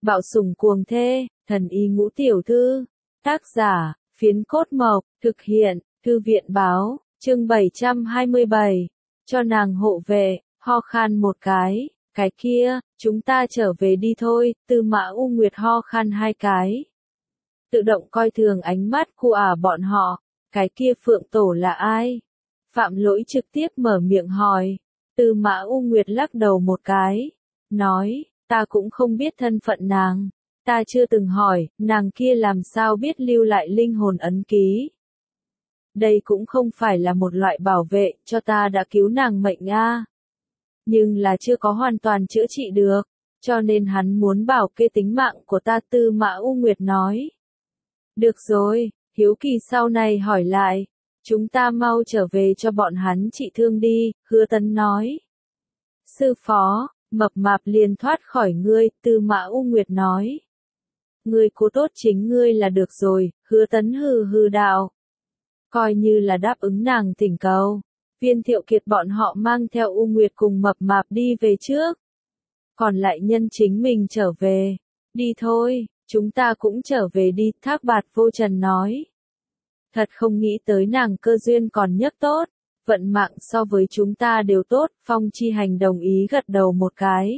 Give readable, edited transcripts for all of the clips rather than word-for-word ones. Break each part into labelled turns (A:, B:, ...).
A: Bạo sủng cuồng thê, thần y ngũ tiểu thư. Tác giả, Phiến Cốt Mộc, thực hiện, Thư viện báo, chương 727. Cho nàng hộ vệ, ho khan một cái kia, chúng ta trở về đi thôi, Tư Mã U Nguyệt ho khan hai cái. Tự động coi thường ánh mắt của bọn họ, cái kia Phượng Tổ là ai? Phạm Lỗi trực tiếp mở miệng hỏi. Tư Mã U Nguyệt lắc đầu một cái, nói, ta cũng không biết thân phận nàng, ta chưa từng hỏi, nàng kia làm sao biết lưu lại linh hồn ấn ký. Đây cũng không phải là một loại bảo vệ, cho ta đã cứu nàng mệnh a. Nhưng là chưa có hoàn toàn chữa trị được, cho nên hắn muốn bảo kê tính mạng của ta, Tư Mã U Nguyệt nói. Được rồi, hiếu kỳ sau này hỏi lại, chúng ta mau trở về cho bọn hắn trị thương đi, Hứa Tấn nói. Sư phó, mập mạp liền thoát khỏi ngươi, Tư Mã U Nguyệt nói. Ngươi cố tốt chính ngươi là được rồi, Hứa Tấn hừ hừ đạo. Coi như là đáp ứng nàng thỉnh cầu, Viên Thiệu Kiệt bọn họ mang theo U Nguyệt cùng mập mạp đi về trước. Còn lại nhân chính mình trở về. Đi thôi, chúng ta cũng trở về đi, Thác Bạt Vô Trần nói. Thật không nghĩ tới nàng cơ duyên còn nhất tốt, vận mạng so với chúng ta đều tốt, Phong Chi Hành đồng ý gật đầu một cái.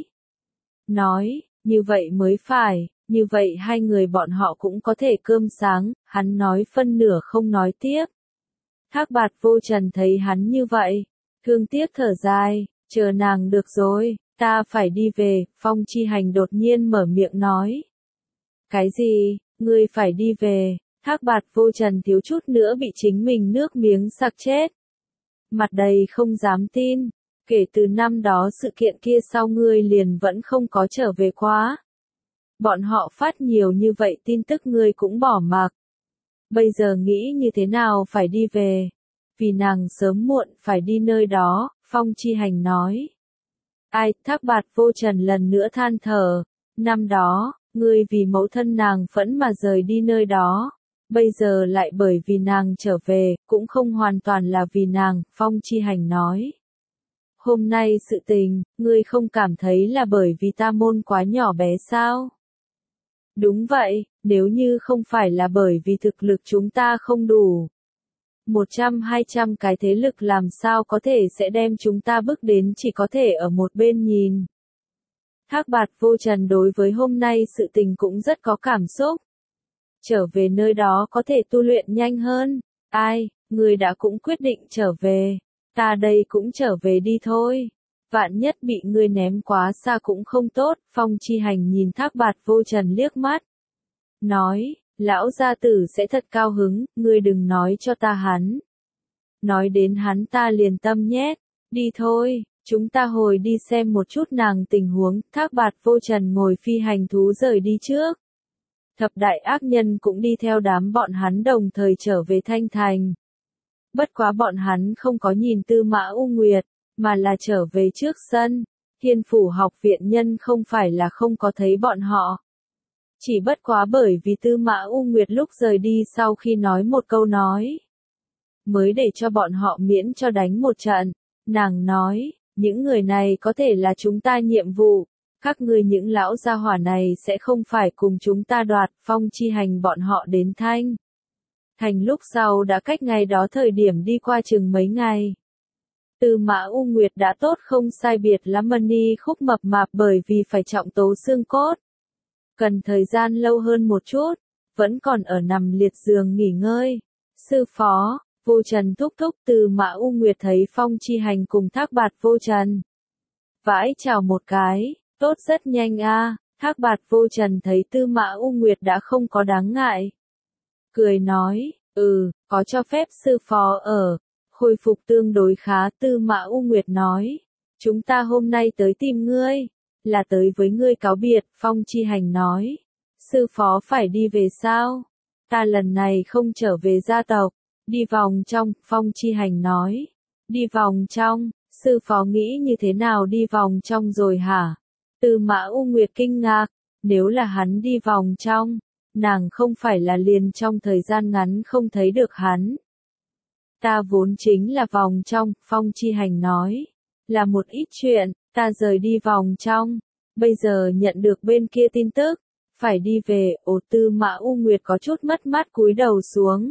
A: Nói, như vậy mới phải, như vậy hai người bọn họ cũng có thể cơm sáng, hắn nói phân nửa không nói tiếp. Thác Bạt Vô Trần thấy hắn như vậy, thương tiếc thở dài, chờ nàng được rồi, ta phải đi về, Phong Chi Hành đột nhiên mở miệng nói. Cái gì, ngươi phải đi về, Thác Bạt Vô Trần thiếu chút nữa bị chính mình nước miếng sặc chết. Mặt đầy không dám tin, kể từ năm đó sự kiện kia sau ngươi liền vẫn không có trở về quá. Bọn họ phát nhiều như vậy tin tức ngươi cũng bỏ mặc. Bây giờ nghĩ như thế nào phải đi về? Vì nàng sớm muộn phải đi nơi đó, Phong Chi Hành nói. Ai, Thác Bạt Vô Trần lần nữa than thở. Năm đó, ngươi vì mẫu thân nàng phẫn mà rời đi nơi đó. Bây giờ lại bởi vì nàng trở về, cũng không hoàn toàn là vì nàng, Phong Chi Hành nói. Hôm nay sự tình, ngươi không cảm thấy là bởi vì ta môn quá nhỏ bé sao? Đúng vậy, nếu như không phải là bởi vì thực lực chúng ta không đủ. 100-200 cái thế lực làm sao có thể sẽ đem chúng ta bước đến chỉ có thể ở một bên nhìn. Thác Bạt Vô Trần đối với hôm nay sự tình cũng rất có cảm xúc. Trở về nơi đó có thể tu luyện nhanh hơn. Ai, người đã cũng quyết định trở về. Ta đây cũng trở về đi thôi. Vạn nhất bị ngươi ném quá xa cũng không tốt. Phong Chi Hành nhìn Thác Bạt Vô Trần liếc mắt. Nói, lão gia tử sẽ thật cao hứng, ngươi đừng nói cho ta hắn. Nói đến hắn ta liền tâm nhét. Đi thôi, chúng ta hồi đi xem một chút nàng tình huống. Thác Bạt Vô Trần ngồi phi hành thú rời đi trước. Thập đại ác nhân cũng đi theo đám bọn hắn đồng thời trở về Thanh Thành. Bất quá bọn hắn không có nhìn Tư Mã U Nguyệt, mà là trở về trước sân. Thiên Phủ Học Viện nhân không phải là không có thấy bọn họ. Chỉ bất quá bởi vì Tư Mã U Nguyệt lúc rời đi sau khi nói một câu nói. Mới để cho bọn họ miễn cho đánh một trận. Nàng nói, những người này có thể là chúng ta nhiệm vụ. Các ngươi những lão gia hỏa này sẽ không phải cùng chúng ta đoạt. Phong Chi Hành bọn họ đến Thanh Thành lúc sau đã cách ngày đó thời điểm đi qua chừng mấy ngày. Tư Mã U Nguyệt đã tốt không sai biệt lắm, Mani Khúc mập mạp bởi vì phải trọng tố xương cốt. Cần thời gian lâu hơn một chút, vẫn còn ở nằm liệt giường nghỉ ngơi. Sư phó, Vô Trần thúc thúc. Tư Mã U Nguyệt thấy Phong Chi Hành cùng Thác Bạt Vô Trần. Vãi chào một cái. Tốt rất nhanh a. Thác Bạt Vô Trần thấy Tư Mã U Nguyệt đã không có đáng ngại. Cười nói, có cho phép sư phó ở. Hồi phục tương đối khá. Tư Mã U Nguyệt nói, chúng ta hôm nay tới tìm ngươi, là tới với ngươi cáo biệt. Phong Chi Hành nói, sư phó phải đi về sao? Ta lần này không trở về gia tộc, đi vòng trong. Phong Chi Hành nói, đi vòng trong, sư phó nghĩ như thế nào đi vòng trong rồi hả? Tư Mã U Nguyệt kinh ngạc, nếu là hắn đi vòng trong, nàng không phải là liền trong thời gian ngắn không thấy được hắn. Ta vốn chính là vòng trong, Phong Chi Hành nói, là một ít chuyện, ta rời đi vòng trong, bây giờ nhận được bên kia tin tức, phải đi về, Tư Mã U Nguyệt có chút mất mát cúi đầu xuống.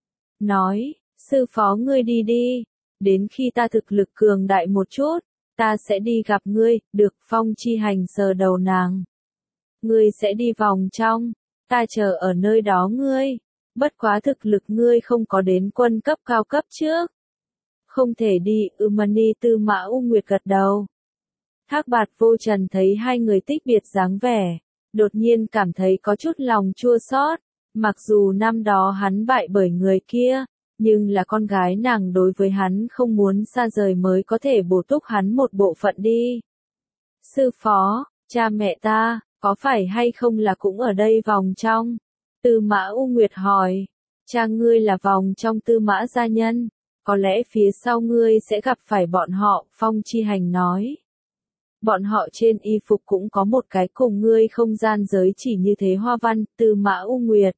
A: Nói, sư phó ngươi đi đi, đến khi ta thực lực cường đại một chút, ta sẽ đi gặp ngươi, được. Phong Chi Hành sờ đầu nàng. Ngươi sẽ đi vòng trong, ta chờ ở nơi đó ngươi, bất quá thực lực ngươi không có đến quân cấp cao cấp trước. Không thể đi, Mani. Tư Mã U Nguyệt gật đầu. Thác Bạt Vô Trần thấy hai người tích biệt dáng vẻ, đột nhiên cảm thấy có chút lòng chua xót. Mặc dù năm đó hắn bại bởi người kia, nhưng là con gái nàng đối với hắn không muốn xa rời mới có thể bổ túc hắn một bộ phận đi. Sư phó, cha mẹ ta, có phải hay không là cũng ở đây vòng trong? Tư Mã U Nguyệt hỏi, cha ngươi là vòng trong Tư Mã gia nhân, có lẽ phía sau ngươi sẽ gặp phải bọn họ, Phong Chi Hành nói. Bọn họ trên y phục cũng có một cái cùng ngươi không gian giới chỉ như thế hoa văn. Tư Mã U Nguyệt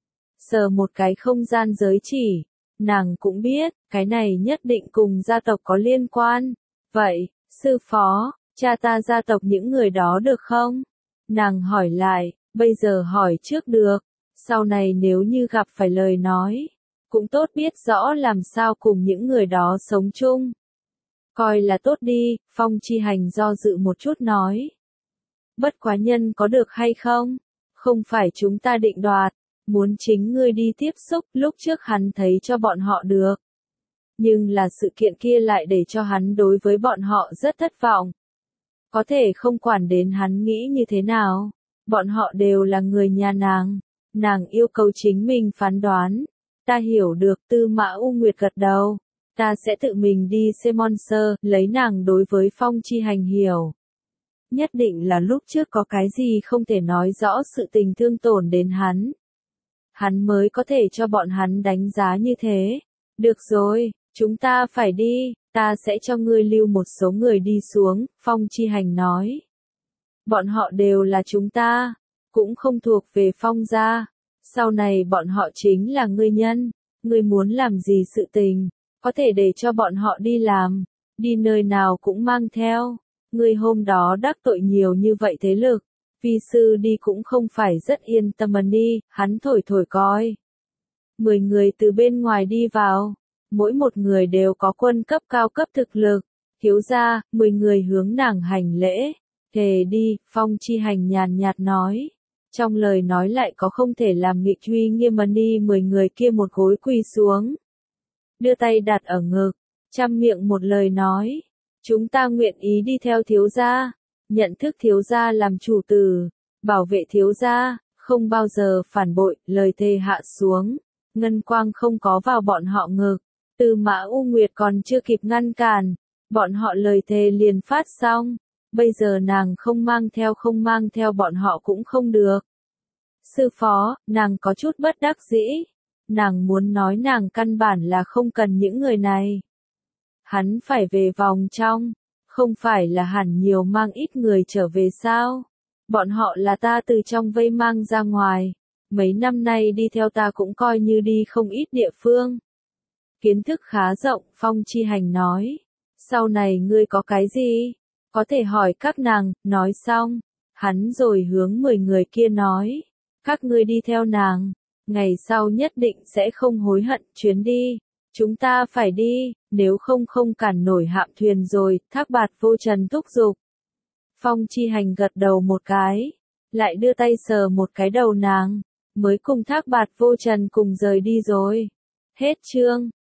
A: sờ một cái không gian giới chỉ, nàng cũng biết, cái này nhất định cùng gia tộc có liên quan. Vậy, sư phó, cha ta gia tộc những người đó được không? Nàng hỏi lại, bây giờ hỏi trước được, sau này nếu như gặp phải lời nói, cũng tốt biết rõ làm sao cùng những người đó sống chung. Coi là tốt đi, Phong Chi Hành do dự một chút nói. Bất quá nhân có được hay không? Không phải chúng ta định đoạt, muốn chính ngươi đi tiếp xúc, lúc trước hắn thấy cho bọn họ được. Nhưng là sự kiện kia lại để cho hắn đối với bọn họ rất thất vọng. Có thể không quản đến hắn nghĩ như thế nào, bọn họ đều là người nhà nàng yêu cầu chính mình phán đoán. Ta hiểu được. Tư Mã U Nguyệt gật đầu. Ta sẽ tự mình đi xem Monster, lấy nàng đối với Phong Chi Hành hiểu. Nhất định là lúc trước có cái gì không thể nói rõ sự tình thương tổn đến hắn. Hắn mới có thể cho bọn hắn đánh giá như thế. Được rồi, chúng ta phải đi, ta sẽ cho ngươi lưu một số người đi xuống, Phong Chi Hành nói. Bọn họ đều là chúng ta, cũng không thuộc về Phong gia. Sau này bọn họ chính là ngươi nhân, ngươi muốn làm gì sự tình, có thể để cho bọn họ đi làm, đi nơi nào cũng mang theo. Ngươi hôm đó đắc tội nhiều như vậy thế lực, vi sư đi cũng không phải rất yên tâm đi, hắn thổi thổi coi. 10 người từ bên ngoài đi vào, mỗi một người đều có quân cấp cao cấp thực lực. Thiếu gia, 10 người hướng nàng hành lễ, thề đi, Phong Chi Hành nhàn nhạt nói. Trong lời nói lại có không thể làm nghịch uy nghiêm đi. 10 người kia một gối quỳ xuống, đưa tay đặt ở ngực, trăm miệng một lời nói, chúng ta nguyện ý đi theo thiếu gia, nhận thức thiếu gia làm chủ tử, bảo vệ thiếu gia, không bao giờ phản bội. Lời thề hạ xuống, ngân quang không có vào bọn họ ngực. Tư Mã U Nguyệt còn chưa kịp ngăn cản, bọn họ lời thề liền phát xong. Bây giờ nàng không mang theo bọn họ cũng không được. Sư phó, nàng có chút bất đắc dĩ. Nàng muốn nói nàng căn bản là không cần những người này. Hắn phải về vòng trong, không phải là hẳn nhiều mang ít người trở về sao? Bọn họ là ta từ trong vây mang ra ngoài. Mấy năm nay đi theo ta cũng coi như đi không ít địa phương. Kiến thức khá rộng, Phong Chi Hành nói. Sau này ngươi có cái gì? Có thể hỏi các nàng. Nói xong, hắn rồi hướng 10 người kia nói. Các ngươi đi theo nàng, ngày sau nhất định sẽ không hối hận. Chuyến đi, chúng ta phải đi, nếu không không cản nổi hạm thuyền rồi. Thác Bạt Vô Trần thúc giục. Phong Chi Hành gật đầu một cái, lại đưa tay sờ một cái đầu nàng, mới cùng Thác Bạt Vô Trần cùng rời đi rồi. Hết chương.